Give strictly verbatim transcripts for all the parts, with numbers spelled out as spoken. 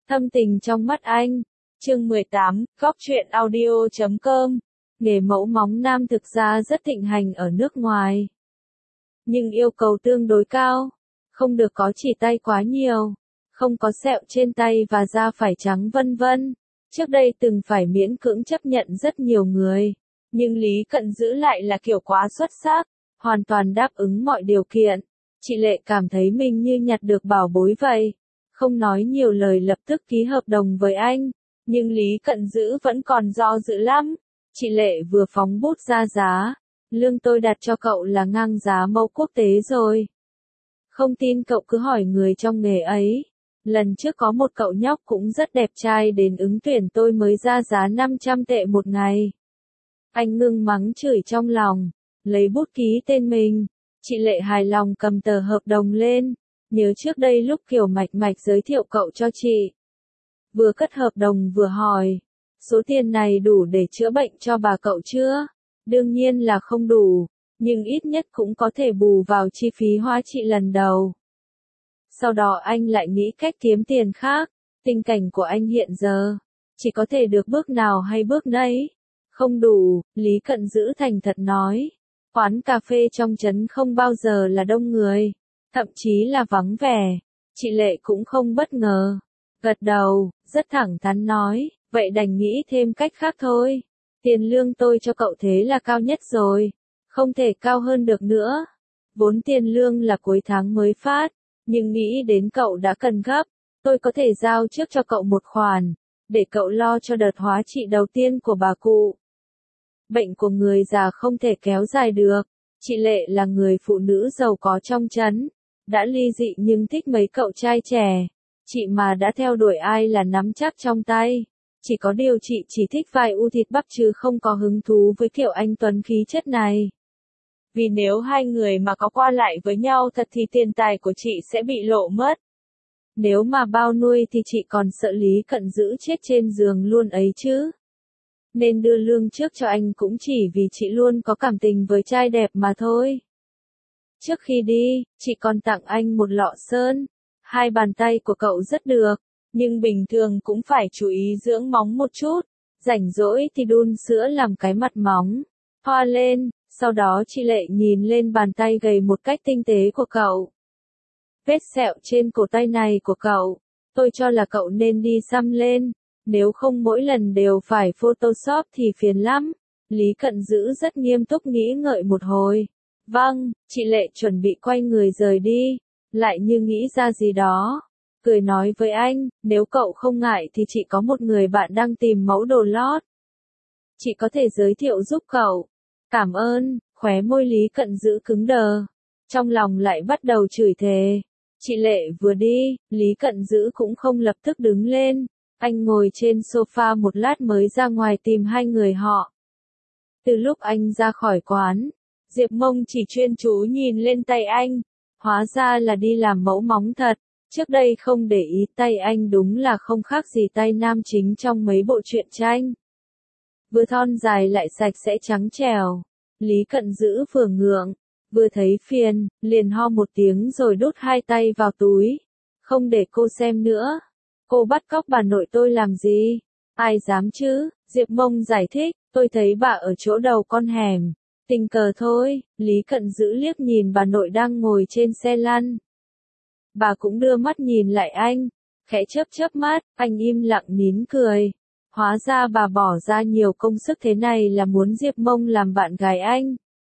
Thâm tình trong mắt anh. Chương mười tám, góc truyện audio chấm com. Nghề mẫu móng nam thực ra rất thịnh hành ở nước ngoài. Nhưng yêu cầu tương đối cao. Không được có chỉ tay quá nhiều. Không có sẹo trên tay và da phải trắng vân vân. Trước đây từng phải miễn cưỡng chấp nhận rất nhiều người. Nhưng Lý Cận Dữ lại là kiểu quá xuất sắc. Hoàn toàn đáp ứng mọi điều kiện. Chị Lệ cảm thấy mình như nhặt được bảo bối vậy. Không nói nhiều lời lập tức ký hợp đồng với anh. Nhưng Lý Cận Dữ vẫn còn do dự lắm. Chị Lệ vừa phóng bút ra giá. Lương tôi đặt cho cậu là ngang giá mẫu quốc tế rồi. Không tin cậu cứ hỏi người trong nghề ấy. Lần trước có một cậu nhóc cũng rất đẹp trai đến ứng tuyển tôi mới ra giá năm trăm tệ một ngày. Anh ngưng mắng chửi trong lòng. Lấy bút ký tên mình. Chị Lệ hài lòng cầm tờ hợp đồng lên. Nhớ trước đây lúc Kiều Mạch Mạch giới thiệu cậu cho chị. Vừa cất hợp đồng vừa hỏi. Số tiền này đủ để chữa bệnh cho bà cậu chưa? Đương nhiên là không đủ. Nhưng ít nhất cũng có thể bù vào chi phí hóa trị lần đầu. Sau đó anh lại nghĩ cách kiếm tiền khác. Tình cảnh của anh hiện giờ. Chỉ có thể được bước nào hay bước nấy. Không đủ, Lý Cận Dữ thành thật nói. Quán cà phê trong trấn không bao giờ là đông người. Thậm chí là vắng vẻ. Chị Lệ cũng không bất ngờ. Gật đầu, rất thẳng thắn nói, vậy đành nghĩ thêm cách khác thôi. Tiền lương tôi cho cậu thế là cao nhất rồi. Không thể cao hơn được nữa. Vốn tiền lương là cuối tháng mới phát. Nhưng nghĩ đến cậu đã cần gấp. Tôi có thể giao trước cho cậu một khoản. Để cậu lo cho đợt hóa trị đầu tiên của bà cụ. Bệnh của người già không thể kéo dài được. Chị Lệ là người phụ nữ giàu có trong trấn. Đã ly dị nhưng thích mấy cậu trai trẻ. Chị mà đã theo đuổi ai là nắm chắc trong tay. Chỉ có điều chị chỉ thích vài u thịt bắp chứ không có hứng thú với kiểu anh tuấn khí chất này. Vì nếu hai người mà có qua lại với nhau thật thì tiền tài của chị sẽ bị lộ mất. Nếu mà bao nuôi thì chị còn sợ Lý Cận Dữ chết trên giường luôn ấy chứ. Nên đưa lương trước cho anh cũng chỉ vì chị luôn có cảm tình với trai đẹp mà thôi. Trước khi đi, chị còn tặng anh một lọ sơn. Hai bàn tay của cậu rất được, nhưng bình thường cũng phải chú ý dưỡng móng một chút. Rảnh rỗi thì đun sữa làm cái mặt móng. Hoa lên, sau đó chị Lệ nhìn lên bàn tay gầy một cách tinh tế của cậu. Vết sẹo trên cổ tay này của cậu, tôi cho là cậu nên đi xăm lên. Nếu không mỗi lần đều phải Photoshop thì phiền lắm. Lý Cận Dữ rất nghiêm túc nghĩ ngợi một hồi. Vâng, chị Lệ chuẩn bị quay người rời đi. Lại như nghĩ ra gì đó. Cười nói với anh, nếu cậu không ngại thì chị có một người bạn đang tìm mẫu đồ lót. Chị có thể giới thiệu giúp cậu. Cảm ơn, khóe môi Lý Cận Dữ cứng đờ. Trong lòng lại bắt đầu chửi thề. Chị Lệ vừa đi, Lý Cận Dữ cũng không lập tức đứng lên. Anh ngồi trên sofa một lát mới ra ngoài tìm hai người họ. Từ lúc anh ra khỏi quán, Diệp Mông chỉ chuyên chú nhìn lên tay anh. Hóa ra là đi làm mẫu móng thật. Trước đây không để ý tay anh đúng là không khác gì tay nam chính trong mấy bộ truyện tranh. Vừa thon dài lại sạch sẽ trắng trẻo. Lý Cận Dữ vừa ngượng, vừa thấy phiền, liền ho một tiếng rồi đút hai tay vào túi. Không để cô xem nữa. Cô bắt cóc bà nội tôi làm gì? Ai dám chứ? Diệp Mông giải thích, tôi thấy bà ở chỗ đầu con hẻm. Tình cờ thôi. Lý Cận Dữ liếc nhìn bà nội đang ngồi trên xe lăn. Bà cũng đưa mắt nhìn lại anh. Khẽ chớp chớp mắt, anh im lặng nín cười. Hóa ra bà bỏ ra nhiều công sức thế này là muốn Diệp Mông làm bạn gái anh.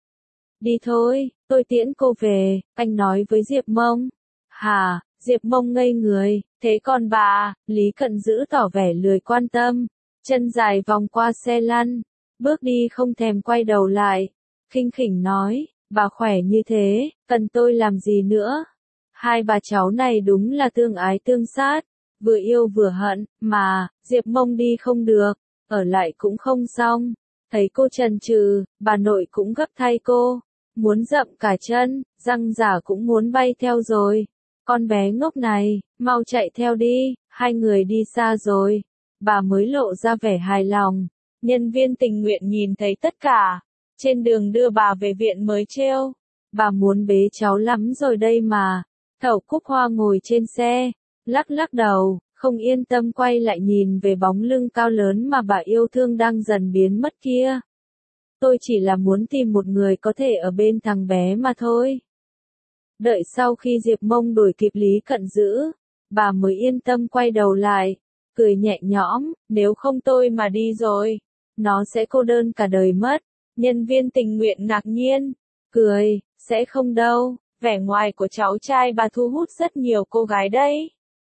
Đi thôi, tôi tiễn cô về, anh nói với Diệp Mông. Hả? Diệp Mông ngây người, thế còn bà? Lý Cận Dữ tỏ vẻ lười quan tâm. Chân dài vòng qua xe lăn. Bước đi không thèm quay đầu lại. Khinh khỉnh nói, bà khỏe như thế, cần tôi làm gì nữa? Hai bà cháu này đúng là tương ái tương sát, vừa yêu vừa hận, mà, Diệp Mông đi không được, ở lại cũng không xong. Thấy cô chần chừ, bà nội cũng gấp thay cô, muốn dậm cả chân, răng giả cũng muốn bay theo rồi. Con bé ngốc này, mau chạy theo đi, hai người đi xa rồi. Bà mới lộ ra vẻ hài lòng. Nhân viên tình nguyện nhìn thấy tất cả. Trên đường đưa bà về viện mới trêu. Bà muốn bế cháu lắm rồi đây mà. Thẩu Cúc Hoa ngồi trên xe, lắc lắc đầu, không yên tâm quay lại nhìn về bóng lưng cao lớn mà bà yêu thương đang dần biến mất kia. Tôi chỉ là muốn tìm một người có thể ở bên thằng bé mà thôi. Đợi sau khi Diệp Mông đuổi kịp Lý Cận Dữ, bà mới yên tâm quay đầu lại, cười nhẹ nhõm, nếu không tôi mà đi rồi, nó sẽ cô đơn cả đời mất. Nhân viên tình nguyện ngạc nhiên, cười, sẽ không đâu, vẻ ngoài của cháu trai bà thu hút rất nhiều cô gái đấy.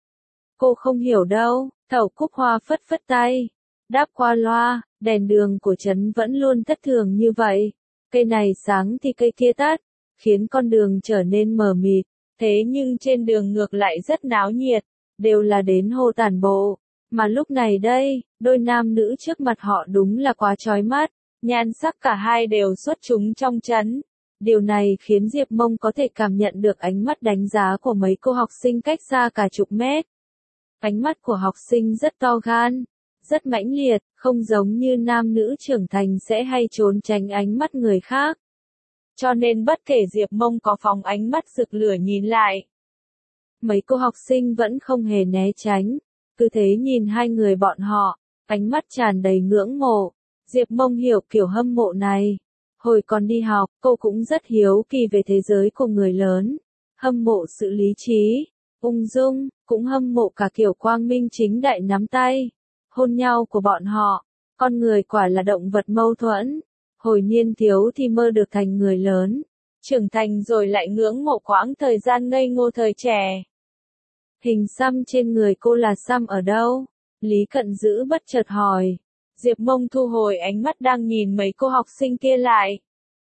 Cô không hiểu đâu, Thẩu Cúc Hoa phất phất tay, đáp qua loa, đèn đường của trấn vẫn luôn thất thường như vậy, cây này sáng thì cây kia tắt, khiến con đường trở nên mờ mịt, thế nhưng trên đường ngược lại rất náo nhiệt, đều là đến Hồ Tản Bộ, mà lúc này đây, đôi nam nữ trước mặt họ đúng là quá chói mắt, nhan sắc cả hai đều xuất chúng trong trấn. Điều này khiến Diệp Mông có thể cảm nhận được ánh mắt đánh giá của mấy cô học sinh cách xa cả chục mét. Ánh mắt của học sinh rất to gan, rất mãnh liệt, không giống như nam nữ trưởng thành sẽ hay trốn tránh ánh mắt người khác. Cho nên bất kể Diệp Mông có phóng ánh mắt rực lửa nhìn lại, mấy cô học sinh vẫn không hề né tránh, cứ thế nhìn hai người bọn họ, ánh mắt tràn đầy ngưỡng mộ. Diệp Mông hiểu kiểu hâm mộ này. Hồi còn đi học, cô cũng rất hiếu kỳ về thế giới của người lớn, hâm mộ sự lý trí, ung dung, cũng hâm mộ cả kiểu quang minh chính đại nắm tay, hôn nhau của bọn họ. Con người quả là động vật mâu thuẫn. Hồi niên thiếu thì mơ được thành người lớn, trưởng thành rồi lại ngưỡng mộ quãng thời gian ngây ngô thời trẻ. Hình xăm trên người cô là xăm ở đâu? Lý Cận Dữ bất chợt hỏi. Diệp Mông thu hồi ánh mắt đang nhìn mấy cô học sinh kia lại.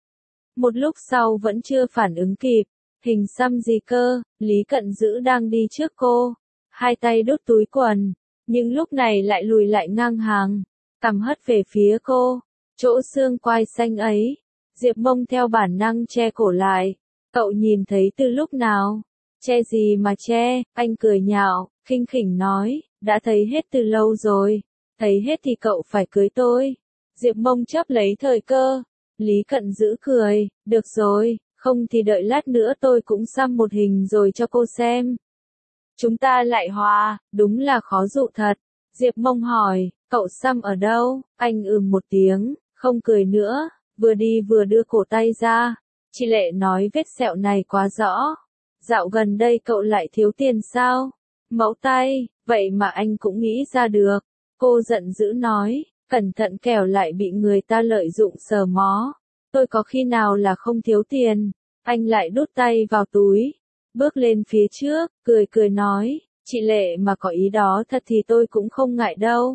Một lúc sau vẫn chưa phản ứng kịp. Hình xăm gì cơ? Lý Cận Dữ đang đi trước cô, hai tay đút túi quần, nhưng lúc này lại lùi lại ngang hàng, cằm hất về phía cô. Chỗ xương quai xanh ấy, Diệp Mông theo bản năng che cổ lại. Cậu nhìn thấy từ lúc nào? Che gì mà che? Anh cười nhạo, khinh khỉnh nói, đã thấy hết từ lâu rồi. Thấy hết thì cậu phải cưới tôi. Diệp Mông chớp lấy thời cơ. Lý Cận Dữ cười, được rồi, không thì đợi lát nữa tôi cũng xăm một hình rồi cho cô xem. Chúng ta lại hòa, đúng là khó dụ thật. Diệp Mông hỏi, cậu xăm ở đâu? Anh ừm một tiếng, không cười nữa, vừa đi vừa đưa cổ tay ra. Chị Lệ nói vết sẹo này quá rõ. Dạo gần đây cậu lại thiếu tiền sao? Mẫu tay, vậy mà anh cũng nghĩ ra được. Cô giận dữ nói, cẩn thận kẻo lại bị người ta lợi dụng sờ mó. Tôi có khi nào là không thiếu tiền? Anh lại đút tay vào túi, bước lên phía trước, cười cười nói, chị Lệ mà có ý đó thật thì tôi cũng không ngại đâu.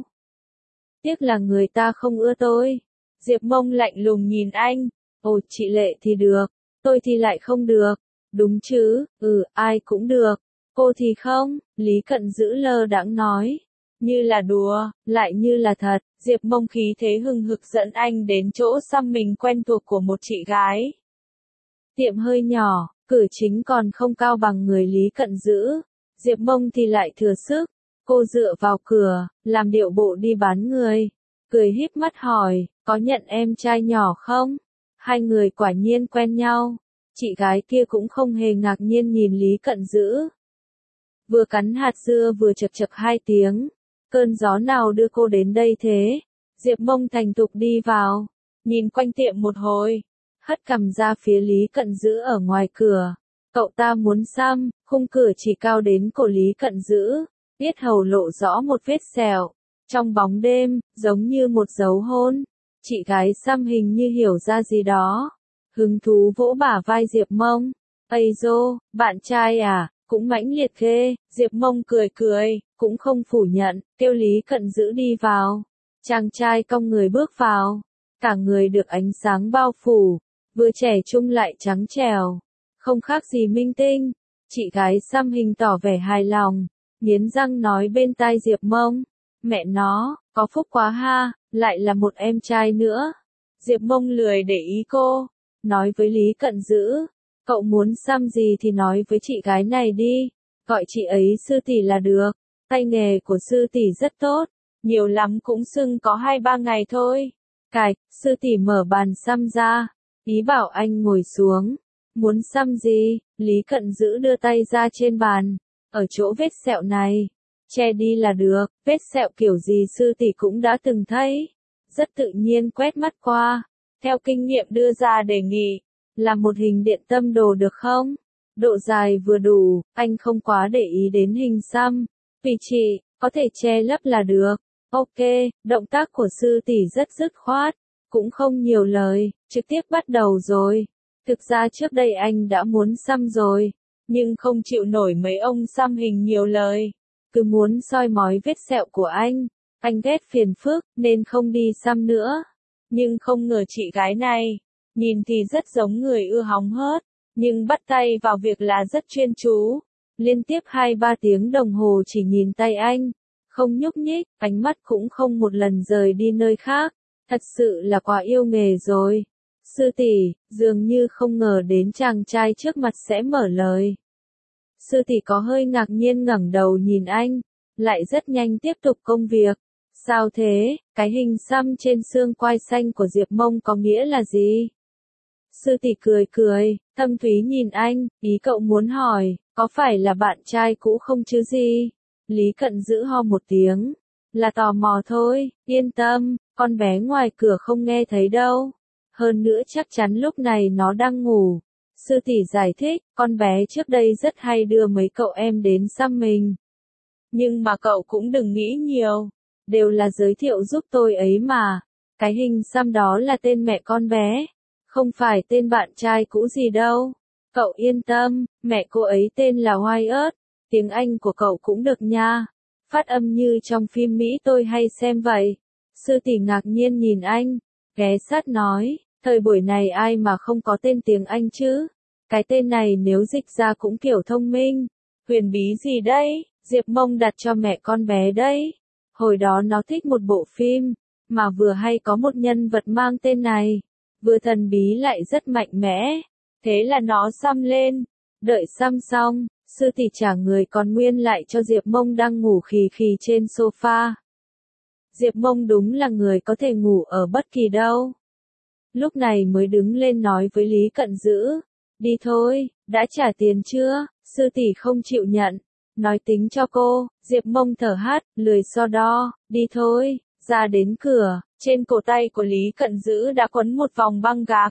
Tiếc là người ta không ưa tôi. Diệp Mông lạnh lùng nhìn anh, ồ chị Lệ thì được, tôi thì lại không được. Đúng chứ, ừ, ai cũng được, cô thì không, Lý Cận Dữ lơ đãng nói. Như là đùa, lại như là thật, Diệp Mông khí thế hừng hực dẫn anh đến chỗ xăm mình quen thuộc của một chị gái. Tiệm hơi nhỏ, cửa chính còn không cao bằng người Lý Cận Dữ. Diệp Mông thì lại thừa sức. Cô dựa vào cửa, làm điệu bộ đi bán người. Cười híp mắt hỏi, có nhận em trai nhỏ không? Hai người quả nhiên quen nhau. Chị gái kia cũng không hề ngạc nhiên nhìn Lý Cận Dữ. Vừa cắn hạt dưa vừa chật chật hai tiếng. Cơn gió nào đưa cô đến đây thế? Diệp Mông thành thục đi vào, nhìn quanh tiệm một hồi, hất cằm ra phía Lý Cận Dữ ở ngoài cửa. Cậu ta muốn xăm, khung cửa chỉ cao đến cổ Lý Cận Dữ, yết hầu lộ rõ một vết sẹo. Trong bóng đêm, giống như một dấu hôn. Chị gái xăm hình như hiểu ra gì đó. Hứng thú vỗ bả vai Diệp Mông. Ây dô, bạn trai à, cũng mãnh liệt ghê. Diệp Mông cười cười, cũng không phủ nhận, kêu Lý Cận Dữ đi vào. Chàng trai cong người bước vào. Cả người được ánh sáng bao phủ, vừa trẻ trung lại trắng trẻo. Không khác gì minh tinh. Chị gái xăm hình tỏ vẻ hài lòng, nghiến răng nói bên tai Diệp Mông. Mẹ nó, có phúc quá ha, lại là một em trai nữa. Diệp Mông lười để ý cô, nói với Lý Cận Dữ, cậu muốn xăm gì thì nói với chị gái này đi, gọi chị ấy sư tỷ là được. Tay nghề của sư tỷ rất tốt, nhiều lắm cũng xưng có hai ba ngày thôi. Cạch, sư tỷ mở bàn xăm ra, ý bảo anh ngồi xuống. Muốn xăm gì? Lý Cận Dữ đưa tay ra trên bàn, ở chỗ vết sẹo này. che đi là được, vết sẹo kiểu gì sư tỷ cũng đã từng thấy. Rất tự nhiên quét mắt qua, theo kinh nghiệm đưa ra đề nghị, là một hình điện tâm đồ được không? Độ dài vừa đủ, anh không quá để ý đến hình xăm. Vì chị, có thể che lấp là được. Ok, động tác của sư tỷ rất dứt khoát, cũng không nhiều lời, trực tiếp bắt đầu rồi. Thực ra trước đây anh đã muốn xăm rồi, nhưng không chịu nổi mấy ông xăm hình nhiều lời. Cứ muốn soi mói vết sẹo của anh, anh ghét phiền phức, nên không đi xăm nữa. Nhưng không ngờ chị gái này, nhìn thì rất giống người ưa hóng hớt, nhưng bắt tay vào việc là rất chuyên chú. Liên tiếp hai ba tiếng đồng hồ chỉ nhìn tay anh, không nhúc nhích, ánh mắt cũng không một lần rời đi nơi khác. Thật sự là quá yêu nghề rồi. Sư tỷ, dường như không ngờ đến chàng trai trước mặt sẽ mở lời. Sư tỷ có hơi ngạc nhiên ngẩng đầu nhìn anh, lại rất nhanh tiếp tục công việc. Sao thế, cái hình xăm trên xương quai xanh của Diệp Mông có nghĩa là gì? Sư tỷ cười cười, thâm thúy nhìn anh, ý cậu muốn hỏi, có phải là bạn trai cũ không chứ gì? Lý Cận giữ ho một tiếng, là tò mò thôi, yên tâm, con bé ngoài cửa không nghe thấy đâu. Hơn nữa chắc chắn lúc này nó đang ngủ. Sư tỷ giải thích, con bé trước đây rất hay đưa mấy cậu em đến xăm mình. Nhưng mà cậu cũng đừng nghĩ nhiều, đều là giới thiệu giúp tôi ấy mà. Cái hình xăm đó là tên mẹ con bé, không phải tên bạn trai cũ gì đâu. Cậu yên tâm, mẹ cô ấy tên là Wyatt, tiếng Anh của cậu cũng được nha. Phát âm như trong phim Mỹ tôi hay xem vậy. Sư tỷ ngạc nhiên nhìn anh, ghé sát nói, thời buổi này ai mà không có tên tiếng Anh chứ? Cái tên này nếu dịch ra cũng kiểu thông minh. Huyền bí gì đấy, Diệp Mông đặt cho mẹ con bé đấy. Hồi đó nó thích một bộ phim, mà vừa hay có một nhân vật mang tên này, vừa thần bí lại rất mạnh mẽ. Thế là nó xăm lên. Đợi xăm xong, sư tỷ trả người còn nguyên lại cho Diệp Mông đang ngủ khì khì trên sofa. Diệp Mông đúng là người có thể ngủ ở bất kỳ đâu. Lúc này mới đứng lên nói với Lý Cận Dữ, đi thôi, đã trả tiền chưa? Sư tỷ không chịu nhận, nói tính cho cô. Diệp Mông thở hắt, lười so đo, đi thôi. Ra đến cửa, trên cổ tay của Lý Cận Dữ đã quấn một vòng băng gạc.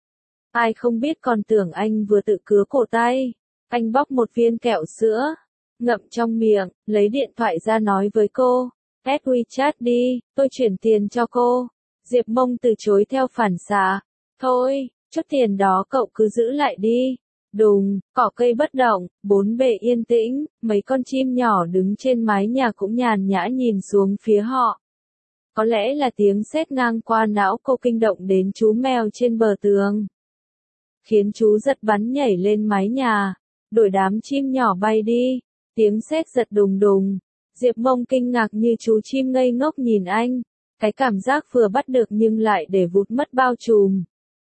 Ai không biết còn tưởng anh vừa tự cứa cổ tay. Anh bóc một viên kẹo sữa, ngậm trong miệng, lấy điện thoại ra nói với cô, add WeChat đi, tôi chuyển tiền cho cô. Diệp Mông từ chối theo phản xạ, thôi, chút tiền đó cậu cứ giữ lại đi. Đùng, cỏ cây bất động, bốn bề yên tĩnh, mấy con chim nhỏ đứng trên mái nhà cũng nhàn nhã nhìn xuống phía họ. Có lẽ là tiếng sét ngang qua não cô kinh động đến chú mèo trên bờ tường, khiến chú giật bắn nhảy lên mái nhà, đuổi đám chim nhỏ bay đi. Tiếng sét giật đùng đùng. Diệp Mông kinh ngạc như chú chim ngây ngốc nhìn anh, cái cảm giác vừa bắt được nhưng lại để vụt mất bao trùm.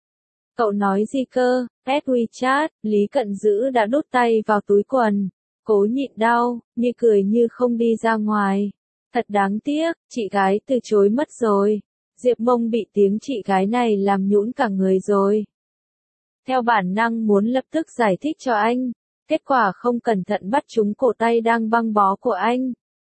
Cậu nói gì cơ? Add WeChat. Lý Cận Dữ đã đút tay vào túi quần, cố nhịn đau, như cười như không đi ra ngoài. Thật đáng tiếc, chị gái từ chối mất rồi. Diệp Mông bị tiếng chị gái này làm nhũn cả người rồi. Theo bản năng muốn lập tức giải thích cho anh, kết quả không cẩn thận bắt trúng cổ tay đang băng bó của anh.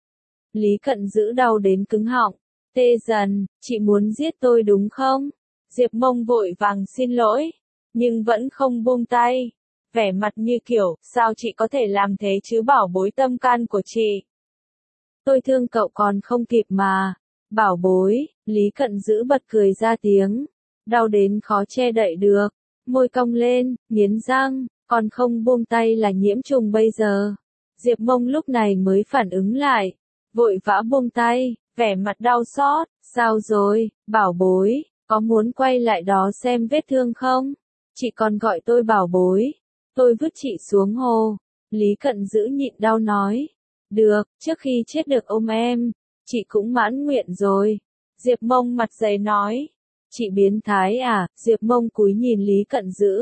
Lý Cận Dữ đau đến cứng họng, tê dần, chị muốn giết tôi đúng không? Diệp Mông vội vàng xin lỗi, nhưng vẫn không buông tay, vẻ mặt như kiểu, sao chị có thể làm thế chứ bảo bối tâm can của chị. Tôi thương cậu còn không kịp mà, bảo bối. Lý Cận Dữ bật cười ra tiếng, đau đến khó che đậy được, môi cong lên, nghiến răng, còn không buông tay là nhiễm trùng bây giờ. Diệp Mông lúc này mới phản ứng lại, vội vã buông tay, vẻ mặt đau xót, sao rồi, bảo bối, có muốn quay lại đó xem vết thương không? Chị còn gọi tôi bảo bối, tôi vứt chị xuống hồ. Lý Cận Dữ nhịn đau nói, được, trước khi chết được ôm em, chị cũng mãn nguyện rồi. Diệp Mông mặt dày nói, chị biến thái à? Diệp Mông cúi nhìn Lý Cận Dữ,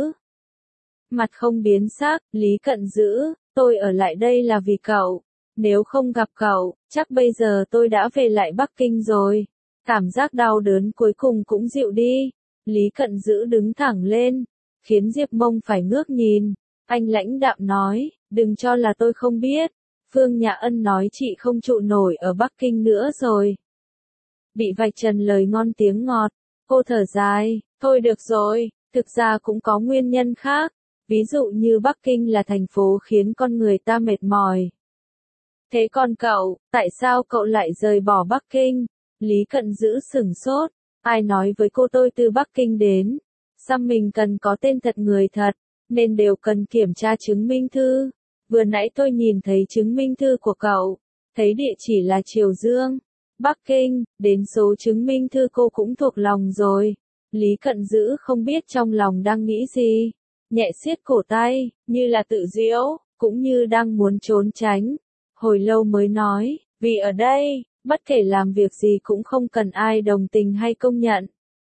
mặt không biến sắc. Lý Cận Dữ, tôi ở lại đây là vì cậu, nếu không gặp cậu, chắc bây giờ tôi đã về lại Bắc Kinh rồi. Cảm giác đau đớn cuối cùng cũng dịu đi. Lý Cận Dữ đứng thẳng lên, khiến Diệp Mông phải ngước nhìn. Anh lãnh đạm nói, đừng cho là tôi không biết, Phương Nhã Ân nói chị không trụ nổi ở Bắc Kinh nữa rồi. Bị vạch trần lời ngon tiếng ngọt, cô thở dài, thôi được rồi, thực ra cũng có nguyên nhân khác, ví dụ như Bắc Kinh là thành phố khiến con người ta mệt mỏi. Thế còn cậu, tại sao cậu lại rời bỏ Bắc Kinh? Lý Cận Dữ sửng sốt, ai nói với cô tôi từ Bắc Kinh đến? Xăm mình cần có tên thật người thật, nên đều cần kiểm tra chứng minh thư. Vừa nãy tôi nhìn thấy chứng minh thư của cậu, thấy địa chỉ là Triều Dương, Bắc Kinh, đến số chứng minh thư cô cũng thuộc lòng rồi. Lý Cận Dữ không biết trong lòng đang nghĩ gì, nhẹ siết cổ tay, như là tự giễu, cũng như đang muốn trốn tránh. Hồi lâu mới nói, vì ở đây, bất kể làm việc gì cũng không cần ai đồng tình hay công nhận.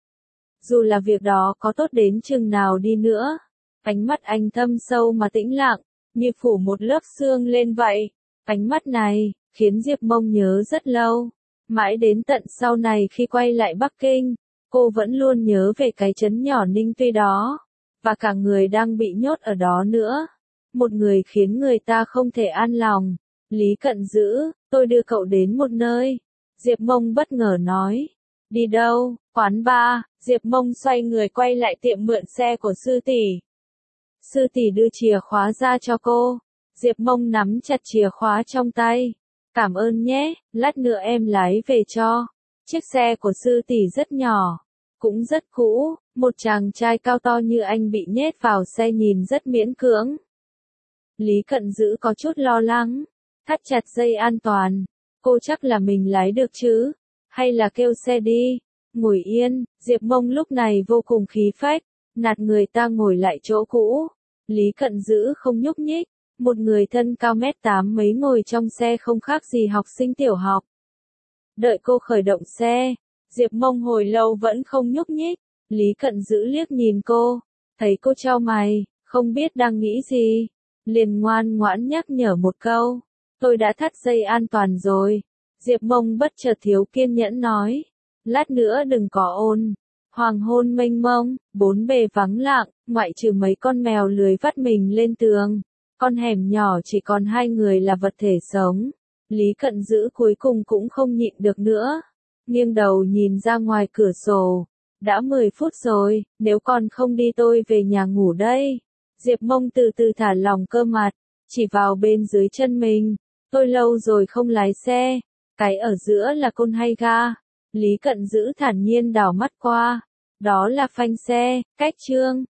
Dù là việc đó có tốt đến chừng nào đi nữa, ánh mắt anh thâm sâu mà tĩnh lặng, như phủ một lớp sương lên vậy. Ánh mắt này, khiến Diệp Mông nhớ rất lâu. Mãi đến tận sau này khi quay lại Bắc Kinh, cô vẫn luôn nhớ về cái trấn nhỏ Ninh Tuy đó, và cả người đang bị nhốt ở đó nữa. Một người khiến người ta không thể an lòng. Lý Cận Dữ, tôi đưa cậu đến một nơi. Diệp Mông bất ngờ nói. Đi đâu? Quán bar. Diệp Mông xoay người quay lại tiệm mượn xe của sư tỷ. Sư tỷ đưa chìa khóa ra cho cô. Diệp Mông nắm chặt chìa khóa trong tay. Cảm ơn nhé, lát nữa em lái về cho. Chiếc xe của sư tỷ rất nhỏ, cũng rất cũ, một chàng trai cao to như anh bị nhét vào xe nhìn rất miễn cưỡng. Lý Cận Dữ có chút lo lắng, thắt chặt dây an toàn. Cô chắc là mình lái được chứ? Hay là kêu xe đi? Ngồi yên, Diệp Mông lúc này vô cùng khí phách, nạt người ta ngồi lại chỗ cũ. Lý Cận Dữ không nhúc nhích, một người thân cao mét tám mấy ngồi trong xe không khác gì học sinh tiểu học. Đợi cô khởi động xe, Diệp Mông hồi lâu vẫn không nhúc nhích. Lý Cận Dữ liếc nhìn cô, thấy cô chau mày, không biết đang nghĩ gì, liền ngoan ngoãn nhắc nhở một câu, tôi đã thắt dây an toàn rồi. Diệp Mông bất chợt thiếu kiên nhẫn nói, lát nữa đừng có ồn. Hoàng hôn mênh mông, bốn bề vắng lặng, ngoại trừ mấy con mèo lười vắt mình lên tường, con hẻm nhỏ chỉ còn hai người là vật thể sống. Lý Cận Dữ cuối cùng cũng không nhịn được nữa, nghiêng đầu nhìn ra ngoài cửa sổ. Đã mười phút rồi, nếu còn không đi tôi về nhà ngủ đây. Diệp Mông từ từ thả lỏng cơ mặt, chỉ vào bên dưới chân mình. Tôi lâu rồi không lái xe, cái ở giữa là côn hay ga? Lý Cận Dữ thản nhiên đảo mắt qua, đó là phanh xe, cách chương.